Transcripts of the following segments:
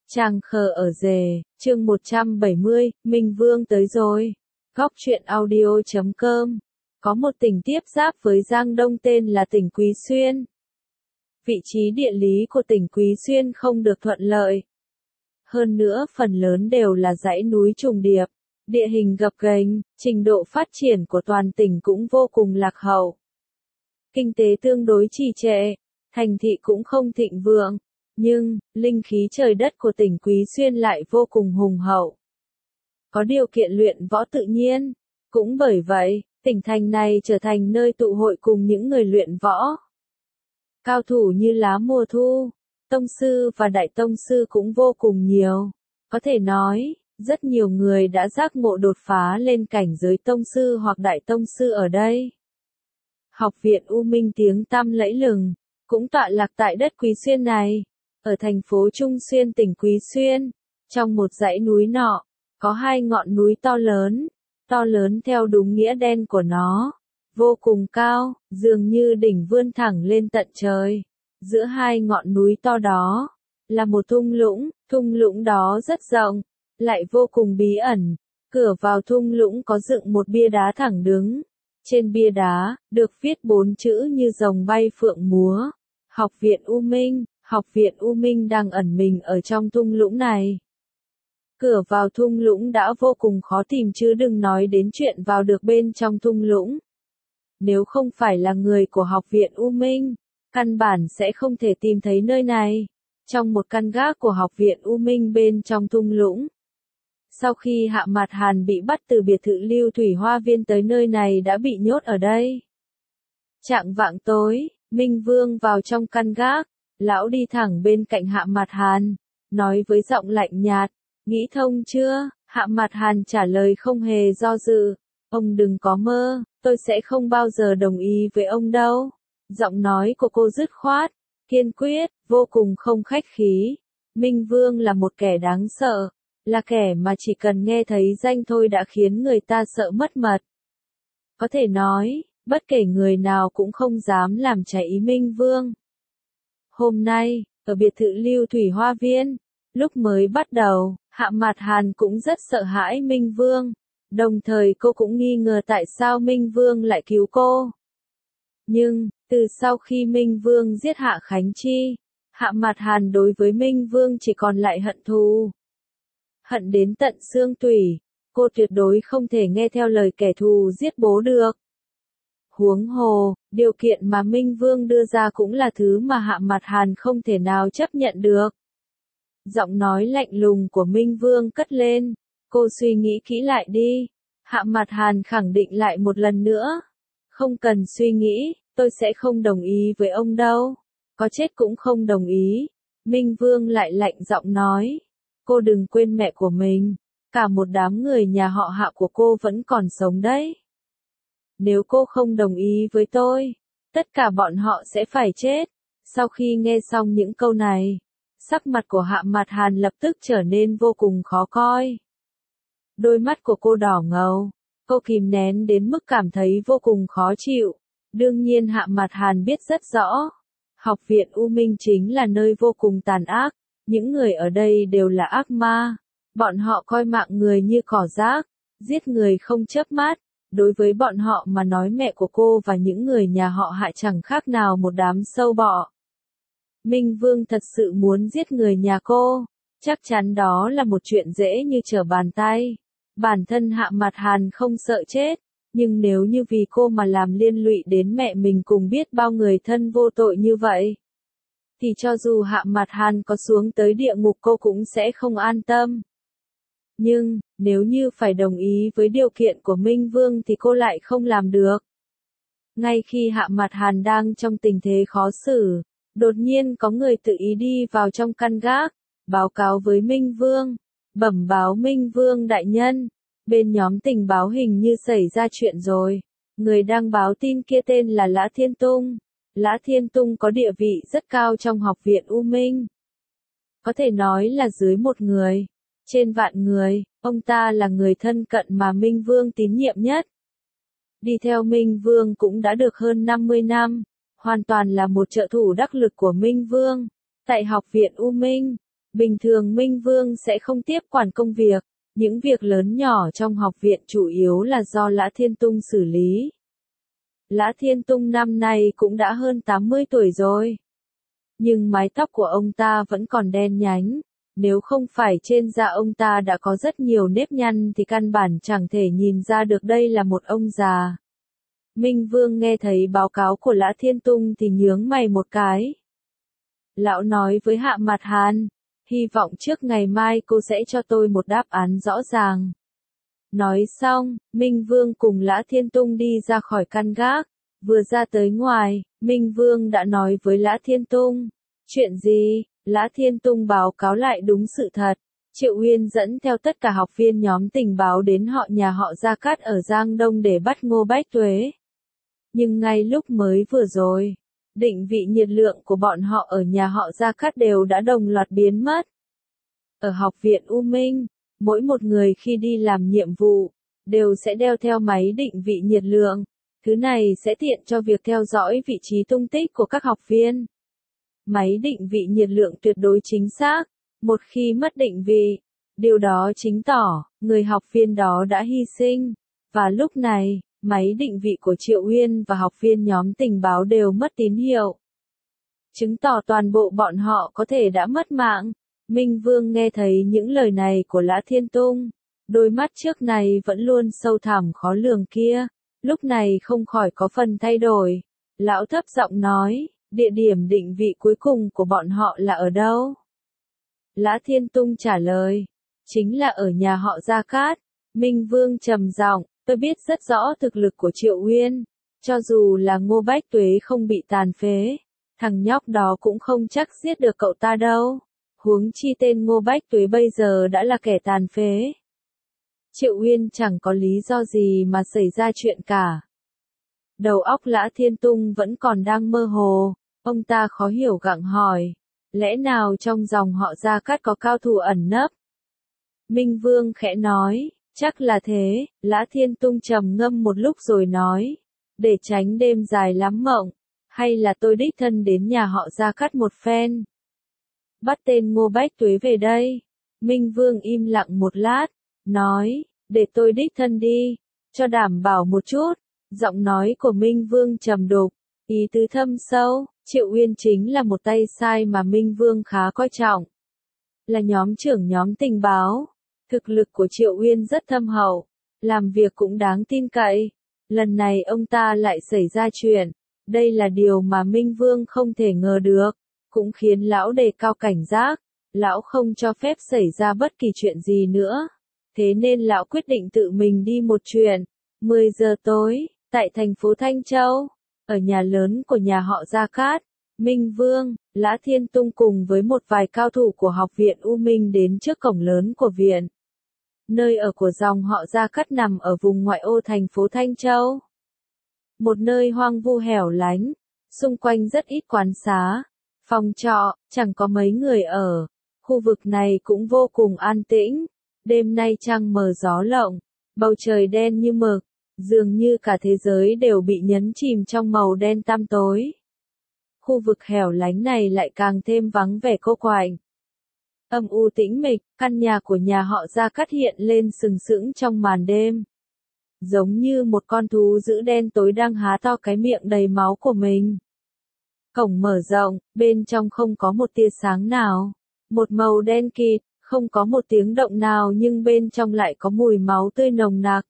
Tràng khờ ở rề, chương 170, Minh Vương tới rồi. Góc truyện audio.com. Có một tỉnh tiếp giáp với Giang Đông tên là tỉnh Quý Xuyên. Vị trí địa lý của tỉnh Quý Xuyên không được thuận lợi. Hơn nữa phần lớn đều là dãy núi trùng điệp, địa hình gập ghềnh, trình độ phát triển của toàn tỉnh cũng vô cùng lạc hậu. Kinh tế tương đối trì trệ, thành thị cũng không thịnh vượng. Nhưng, linh khí trời đất của tỉnh Quý Xuyên lại vô cùng hùng hậu. Có điều kiện luyện võ tự nhiên. Cũng bởi vậy, tỉnh thành này trở thành nơi tụ hội cùng những người luyện võ. Cao thủ như lá mùa thu, tông sư và đại tông sư cũng vô cùng nhiều. Có thể nói, rất nhiều người đã giác ngộ đột phá lên cảnh giới tông sư hoặc đại tông sư ở đây. Học viện U Minh tiếng tăm lẫy lừng, cũng tọa lạc tại đất Quý Xuyên này. Ở thành phố Trung Xuyên tỉnh Quý Xuyên, trong một dãy núi nọ, có hai ngọn núi to lớn theo đúng nghĩa đen của nó, vô cùng cao, dường như đỉnh vươn thẳng lên tận trời. Giữa hai ngọn núi to đó, là một thung lũng đó rất rộng, lại vô cùng bí ẩn. Cửa vào thung lũng có dựng một bia đá thẳng đứng. Trên bia đá, được viết 4 chữ như rồng bay phượng múa. Học viện U Minh. Học viện U Minh đang ẩn mình ở trong thung lũng này. Cửa vào thung lũng đã vô cùng khó tìm chứ đừng nói đến chuyện vào được bên trong thung lũng. Nếu không phải là người của học viện U Minh, căn bản sẽ không thể tìm thấy nơi này. Trong một căn gác của học viện U Minh bên trong thung lũng. Sau khi Hạ Mạt Hàn bị bắt từ biệt thự Lưu Thủy Hoa Viên tới nơi này đã bị nhốt ở đây. Chạng vạng tối, Minh Vương vào trong căn gác. Lão đi thẳng bên cạnh Hạ Mạt Hàn, nói với giọng lạnh nhạt, nghĩ thông chưa? Hạ Mạt Hàn trả lời không hề do dự, ông đừng có mơ, tôi sẽ không bao giờ đồng ý với ông đâu. Giọng nói của cô dứt khoát, kiên quyết, vô cùng không khách khí. Minh Vương là một kẻ đáng sợ, là kẻ mà chỉ cần nghe thấy danh thôi đã khiến người ta sợ mất mật. Có thể nói, bất kể người nào cũng không dám làm trái ý Minh Vương. Hôm nay, ở biệt thự Lưu Thủy Hoa Viên, lúc mới bắt đầu, Hạ Mạt Hàn cũng rất sợ hãi Minh Vương. Đồng thời cô cũng nghi ngờ tại sao Minh Vương lại cứu cô. Nhưng, từ sau khi Minh Vương giết Hạ Khánh Chi, Hạ Mạt Hàn đối với Minh Vương chỉ còn lại hận thù. Hận đến tận xương tủy, cô tuyệt đối không thể nghe theo lời kẻ thù giết bố được. Huống hồ, điều kiện mà Minh Vương đưa ra cũng là thứ mà Hạ Mạt Hàn không thể nào chấp nhận được. Giọng nói lạnh lùng của Minh Vương cất lên, cô suy nghĩ kỹ lại đi. Hạ Mạt Hàn khẳng định lại một lần nữa. Không cần suy nghĩ, tôi sẽ không đồng ý với ông đâu. Có chết cũng không đồng ý. Minh Vương lại lạnh giọng nói, cô đừng quên mẹ của mình. Cả một đám người nhà họ Hạ của cô vẫn còn sống đấy. Nếu cô không đồng ý với tôi, tất cả bọn họ sẽ phải chết. Sau khi nghe xong những câu này, sắc mặt của Hạ Mạt Hàn lập tức trở nên vô cùng khó coi. Đôi mắt của cô đỏ ngầu, cô kìm nén đến mức cảm thấy vô cùng khó chịu. Đương nhiên Hạ Mạt Hàn biết rất rõ, học viện U Minh chính là nơi vô cùng tàn ác, những người ở đây đều là ác ma. Bọn họ coi mạng người như cỏ rác, giết người không chớp mắt. Đối với bọn họ mà nói mẹ của cô và những người nhà họ Hạ chẳng khác nào một đám sâu bọ. Minh Vương thật sự muốn giết người nhà cô, chắc chắn đó là một chuyện dễ như trở bàn tay. Bản thân Hạ Mạt Hàn không sợ chết, nhưng nếu như vì cô mà làm liên lụy đến mẹ mình cùng biết bao người thân vô tội như vậy, thì cho dù Hạ Mạt Hàn có xuống tới địa ngục cô cũng sẽ không an tâm. Nhưng, nếu như phải đồng ý với điều kiện của Minh Vương thì cô lại không làm được. Ngay khi Hạ Mạt Hàn đang trong tình thế khó xử, đột nhiên có người tự ý đi vào trong căn gác, báo cáo với Minh Vương, bẩm báo Minh Vương đại nhân, bên nhóm tình báo hình như xảy ra chuyện rồi. Người đang báo tin kia tên là Lã Thiên Tung. Lã Thiên Tung có địa vị rất cao trong học viện U Minh. Có thể nói là dưới 1 người. Trên vạn người, ông ta là người thân cận mà Minh Vương tín nhiệm nhất. Đi theo Minh Vương cũng đã được hơn 50 năm, hoàn toàn là một trợ thủ đắc lực của Minh Vương. Tại học viện U Minh, Bình thường Minh Vương sẽ không tiếp quản công việc, những việc lớn nhỏ trong học viện chủ yếu là do Lã Thiên Tung xử lý. Lã Thiên Tung năm nay cũng đã hơn 80 tuổi rồi. Nhưng mái tóc của ông ta vẫn còn đen nhánh, nếu không phải trên da ông ta đã có rất nhiều nếp nhăn thì căn bản chẳng thể nhìn ra được đây là một ông già. Minh Vương nghe thấy báo cáo của Lã Thiên Tung thì nhướng mày một cái. Lão nói với Hạ Mạt Hàn, hy vọng trước ngày mai cô sẽ cho tôi một đáp án rõ ràng. Nói xong, Minh Vương cùng Lã Thiên Tung đi ra khỏi căn gác. Vừa ra tới ngoài, Minh Vương đã nói với Lã Thiên Tung. Chuyện gì? Lã Thiên Tung báo cáo lại đúng sự thật. Triệu Uyên dẫn theo tất cả học viên nhóm tình báo đến nhà họ Gia Cát ở Giang Đông để bắt Ngô Bách Tuế. Nhưng ngay lúc mới vừa rồi, định vị nhiệt lượng của bọn họ ở nhà họ Gia Cát đều đã đồng loạt biến mất. Ở học viện U Minh, mỗi một người khi đi làm nhiệm vụ, đều sẽ đeo theo máy định vị nhiệt lượng. Thứ này sẽ tiện cho việc theo dõi vị trí tung tích của các học viên. Máy định vị nhiệt lượng tuyệt đối chính xác. Một khi mất định vị, điều đó chứng tỏ người học viên đó đã hy sinh. Và lúc này, máy định vị của Triệu Uyên và học viên nhóm tình báo đều mất tín hiệu. Chứng tỏ toàn bộ bọn họ có thể đã mất mạng. Minh Vương nghe thấy những lời này của Lã Thiên Tung. Đôi mắt trước này vẫn luôn sâu thẳm khó lường kia. Lúc này không khỏi có phần thay đổi. Lão thấp giọng nói, địa điểm định vị cuối cùng của bọn họ là ở đâu? Lã Thiên Tung trả lời, chính là ở nhà họ Gia Cát. Minh Vương trầm giọng, tôi biết rất rõ thực lực của Triệu Uyên. Cho dù là Ngô Bách Tuế không bị tàn phế, thằng nhóc đó cũng không chắc giết được cậu ta đâu. Huống chi tên Ngô Bách Tuế bây giờ đã là kẻ tàn phế. Triệu Uyên chẳng có lý do gì mà xảy ra chuyện cả. Đầu óc Lã Thiên Tung vẫn còn đang mơ hồ, ông ta khó hiểu gặng hỏi, lẽ nào trong dòng họ Gia Cát có cao thủ ẩn nấp? Minh Vương khẽ nói, chắc là thế. Lã Thiên Tung trầm ngâm một lúc rồi nói, để tránh đêm dài lắm mộng, hay là tôi đích thân đến nhà họ Gia Cát một phen. Bắt tên Ngô Bách Tuế về đây. Minh Vương im lặng một lát, nói, để tôi đích thân đi, cho đảm bảo một chút. Giọng nói của Minh Vương trầm đục, ý tứ thâm sâu. Triệu Uyên chính là một tay sai mà Minh Vương khá coi trọng. Là nhóm trưởng nhóm tình báo, thực lực của Triệu Uyên rất thâm hậu, làm việc cũng đáng tin cậy. Lần này ông ta lại xảy ra chuyện, đây là điều mà Minh Vương không thể ngờ được, cũng khiến lão đề cao cảnh giác. Lão không cho phép xảy ra bất kỳ chuyện gì nữa. Thế nên lão quyết định tự mình đi một chuyện. 10 giờ tối, tại thành phố Thanh Châu, ở nhà lớn của nhà họ Gia Cát, Minh Vương, Lã Thiên Tung cùng với một vài cao thủ của học viện U Minh đến trước cổng lớn của viện. Nơi ở của dòng họ Gia Cát nằm ở vùng ngoại ô thành phố Thanh Châu. Một nơi hoang vu hẻo lánh, xung quanh rất ít quán xá, phòng trọ, chẳng có mấy người ở. Khu vực này cũng vô cùng an tĩnh. Đêm nay trăng mờ gió lộng, bầu trời đen như mực, dường như cả thế giới đều bị nhấn chìm trong màu đen tăm tối. Khu vực hẻo lánh này lại càng thêm vắng vẻ cô quạnh. Âm u tĩnh mịch, căn nhà của nhà họ Gia Cát hiện lên sừng sững trong màn đêm. Giống như một con thú dữ đen tối đang há to cái miệng đầy máu của mình. Cổng mở rộng, bên trong không có một tia sáng nào. Một màu đen kịt, không có một tiếng động nào nhưng bên trong lại có mùi máu tươi nồng nặc.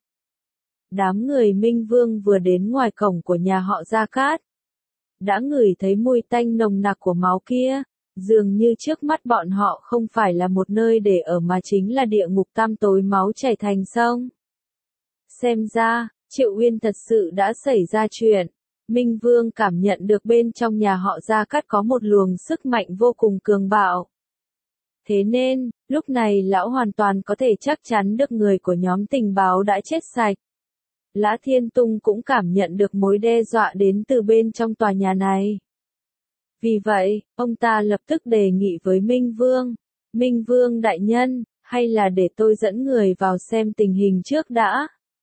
Đám người Minh Vương vừa đến ngoài cổng của nhà họ Gia Cát. Đã ngửi thấy mùi tanh nồng nặc của máu kia, dường như trước mắt bọn họ không phải là một nơi để ở mà chính là địa ngục tăm tối máu chảy thành sông. Xem ra, Triệu Uyên thật sự đã xảy ra chuyện. Minh Vương cảm nhận được bên trong nhà họ Gia Cát có một luồng sức mạnh vô cùng cường bạo. Thế nên, lúc này lão hoàn toàn có thể chắc chắn được người của nhóm tình báo đã chết sạch. Lã Thiên Tung cũng cảm nhận được mối đe dọa đến từ bên trong tòa nhà này. Vì vậy, ông ta lập tức đề nghị với Minh Vương. Minh Vương đại nhân, hay là để tôi dẫn người vào xem tình hình trước đã?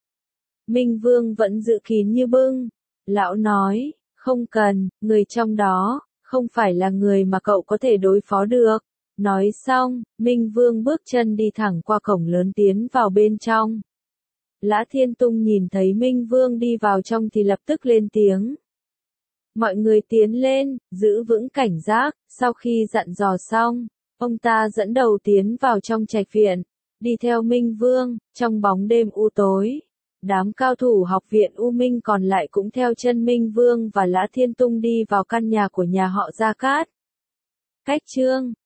Minh Vương vẫn giữ kín như bưng. Lão nói, không cần, người trong đó, không phải là người mà cậu có thể đối phó được. Nói xong, Minh Vương bước chân đi thẳng qua cổng lớn tiến vào bên trong. Lã Thiên Tung nhìn thấy Minh Vương đi vào trong thì lập tức lên tiếng. Mọi người tiến lên, giữ vững cảnh giác, sau khi dặn dò xong, ông ta dẫn đầu tiến vào trong trạch viện, đi theo Minh Vương, trong bóng đêm u tối. Đám cao thủ học viện U Minh còn lại cũng theo chân Minh Vương và Lã Thiên Tung đi vào căn nhà của nhà họ Gia Cát. Cách chương